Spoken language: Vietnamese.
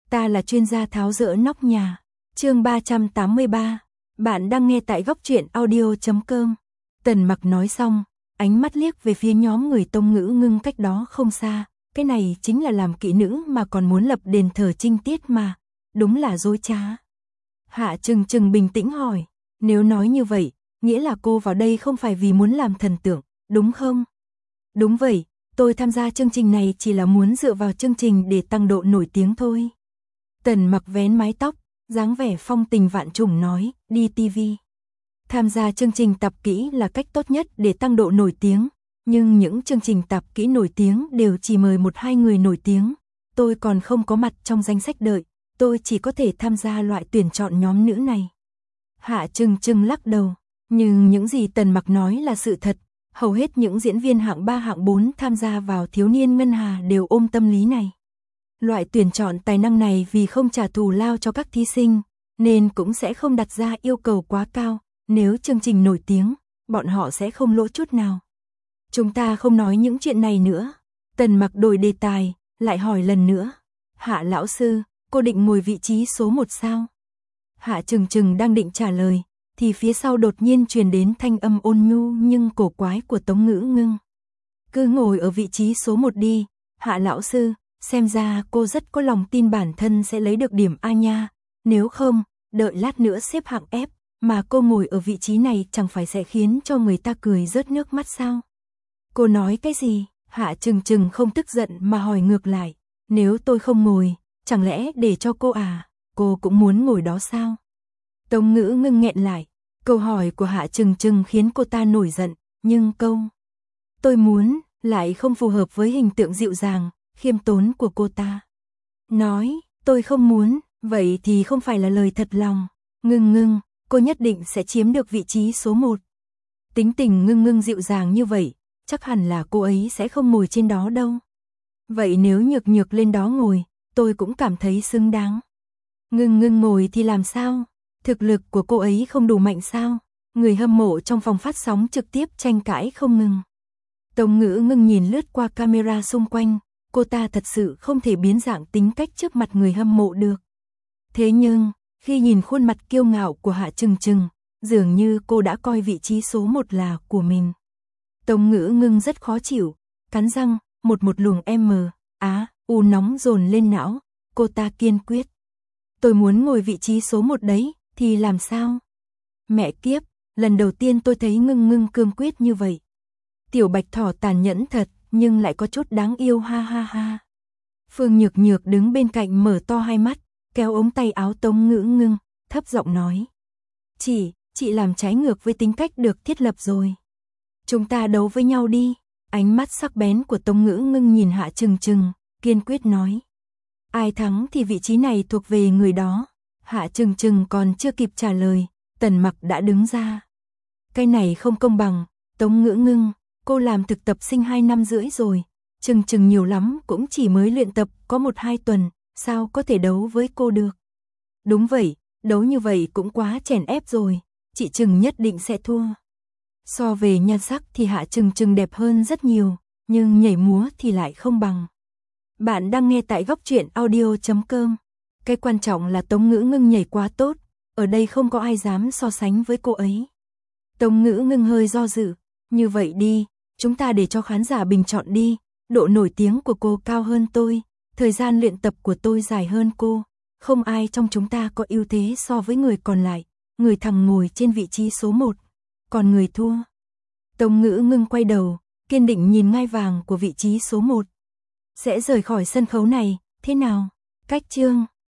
ta là chuyên gia tháo dỡ nóc nhà. Chương 383. Bạn đang nghe tại góc truyện audio.com. Tần Mặc nói xong, ánh mắt liếc về phía nhóm người Tông Ngữ Ngưng cách đó không xa. Cái này chính là làm kỹ nữ mà còn muốn lập đền thờ trinh tiết mà. Đúng là dối trá. Hạ Trừng Trừng bình tĩnh hỏi. Nếu nói như vậy, nghĩa là cô vào đây không phải vì muốn làm thần tượng, đúng không? Đúng vậy, tôi tham gia chương trình này chỉ là muốn dựa vào chương trình để tăng độ nổi tiếng thôi. Tần Mặc vén mái tóc, dáng vẻ phong tình vạn trùng nói, đi TV. Tham gia chương trình tập kỹ là cách tốt nhất để tăng độ nổi tiếng, nhưng những chương trình tập kỹ nổi tiếng đều chỉ mời 1-2 người nổi tiếng. Tôi còn không có mặt trong danh sách đợi, tôi chỉ có thể tham gia loại tuyển chọn nhóm nữ này. Hạ Trừng Trừng lắc đầu, nhưng những gì Tần Mặc nói là sự thật. Hầu hết những diễn viên hạng 3 hạng 4 tham gia vào Thiếu niên Ngân Hà đều ôm tâm lý này. Loại tuyển chọn tài năng này vì không trả thù lao cho các thí sinh, nên cũng sẽ không đặt ra yêu cầu quá cao. Nếu chương trình nổi tiếng, bọn họ sẽ không lỗ chút nào. Chúng ta không nói những chuyện này nữa. Tần Mặc đổi đề tài, lại hỏi lần nữa. Hạ lão sư, cô định ngồi vị trí số 1 sao? Hạ Trừng Trừng đang định trả lời, thì phía sau đột nhiên truyền đến thanh âm ôn nhu nhưng cổ quái của Tống Ngữ Ngưng. Cứ ngồi ở vị trí số 1 đi, Hạ lão sư, xem ra cô rất có lòng tin bản thân sẽ lấy được điểm A nha, nếu không, đợi lát nữa xếp hạng F, mà cô ngồi ở vị trí này chẳng phải sẽ khiến cho người ta cười rớt nước mắt sao? Cô nói cái gì? Hạ Trừng Trừng không tức giận mà hỏi ngược lại, nếu tôi không ngồi, chẳng lẽ để cho cô à, cô cũng muốn ngồi đó sao? Tống Ngữ Ngưng nghẹn lại, câu hỏi của Hạ Trừng Trừng khiến cô ta nổi giận, nhưng câu tôi muốn lại không phù hợp với hình tượng dịu dàng, khiêm tốn của cô ta. Nói, tôi không muốn, vậy thì không phải là lời thật lòng. Ngưng Ngưng, cô nhất định sẽ chiếm được vị trí số 1. Tính tình Ngưng Ngưng dịu dàng như vậy, chắc hẳn là cô ấy sẽ không ngồi trên đó đâu. Vậy nếu Nhược Nhược lên đó ngồi, tôi cũng cảm thấy xứng đáng. Ngưng Ngưng ngồi thì làm sao? Thực lực của cô ấy không đủ mạnh sao? Người hâm mộ trong phòng phát sóng trực tiếp tranh cãi không ngừng. Tống Ngữ Ngưng nhìn lướt qua camera xung quanh, cô ta thật sự không thể biến dạng tính cách trước mặt người hâm mộ được. Thế nhưng, khi nhìn khuôn mặt kiêu ngạo của Hạ Trừng Trừng, dường như cô đã coi vị trí số 1 là của mình. Tống Ngữ Ngưng rất khó chịu, cắn răng, một luồng u nóng dồn lên não, cô ta kiên quyết. Tôi muốn ngồi vị trí số 1 đấy, thì làm sao? Mẹ kiếp, lần đầu tiên tôi thấy Ngưng Ngưng cương quyết như vậy. Tiểu Bạch Thỏ tàn nhẫn thật, nhưng lại có chút đáng yêu ha ha ha. Phương Nhược Nhược đứng bên cạnh mở to hai mắt, kéo ống tay áo Tống Ngữ Ngưng, thấp giọng nói. Chị làm trái ngược với tính cách được thiết lập rồi. Chúng ta đấu với nhau đi. Ánh mắt sắc bén của Tống Ngữ Ngưng nhìn Hạ Trừng Trừng, kiên quyết nói. Ai thắng thì vị trí này thuộc về người đó. Hạ Trừng Trừng còn chưa kịp trả lời, Tần Mặc đã đứng ra. Cái này không công bằng, Tống Ngữ Ngưng, cô làm thực tập sinh 2 năm rưỡi rồi. Trừng Trừng nhiều lắm cũng chỉ mới luyện tập có 1-2 tuần, sao có thể đấu với cô được? Đúng vậy, đấu như vậy cũng quá chèn ép rồi, chị Trừng nhất định sẽ thua. So về nhan sắc thì Hạ Trừng Trừng đẹp hơn rất nhiều, nhưng nhảy múa thì lại không bằng. Bạn đang nghe tại góc truyện audio.com. Cái quan trọng là Tống Ngữ Ngưng nhảy quá tốt, ở đây không có ai dám so sánh với cô ấy. Tống Ngữ Ngưng hơi do dự, như vậy đi, chúng ta để cho khán giả bình chọn đi, độ nổi tiếng của cô cao hơn tôi, thời gian luyện tập của tôi dài hơn cô, không ai trong chúng ta có ưu thế so với người còn lại, người thằng ngồi trên vị trí số 1, còn người thua. Tống Ngữ Ngưng quay đầu, kiên định nhìn ngai vàng của vị trí số 1. Sẽ rời khỏi sân khấu này, thế nào? Cách chương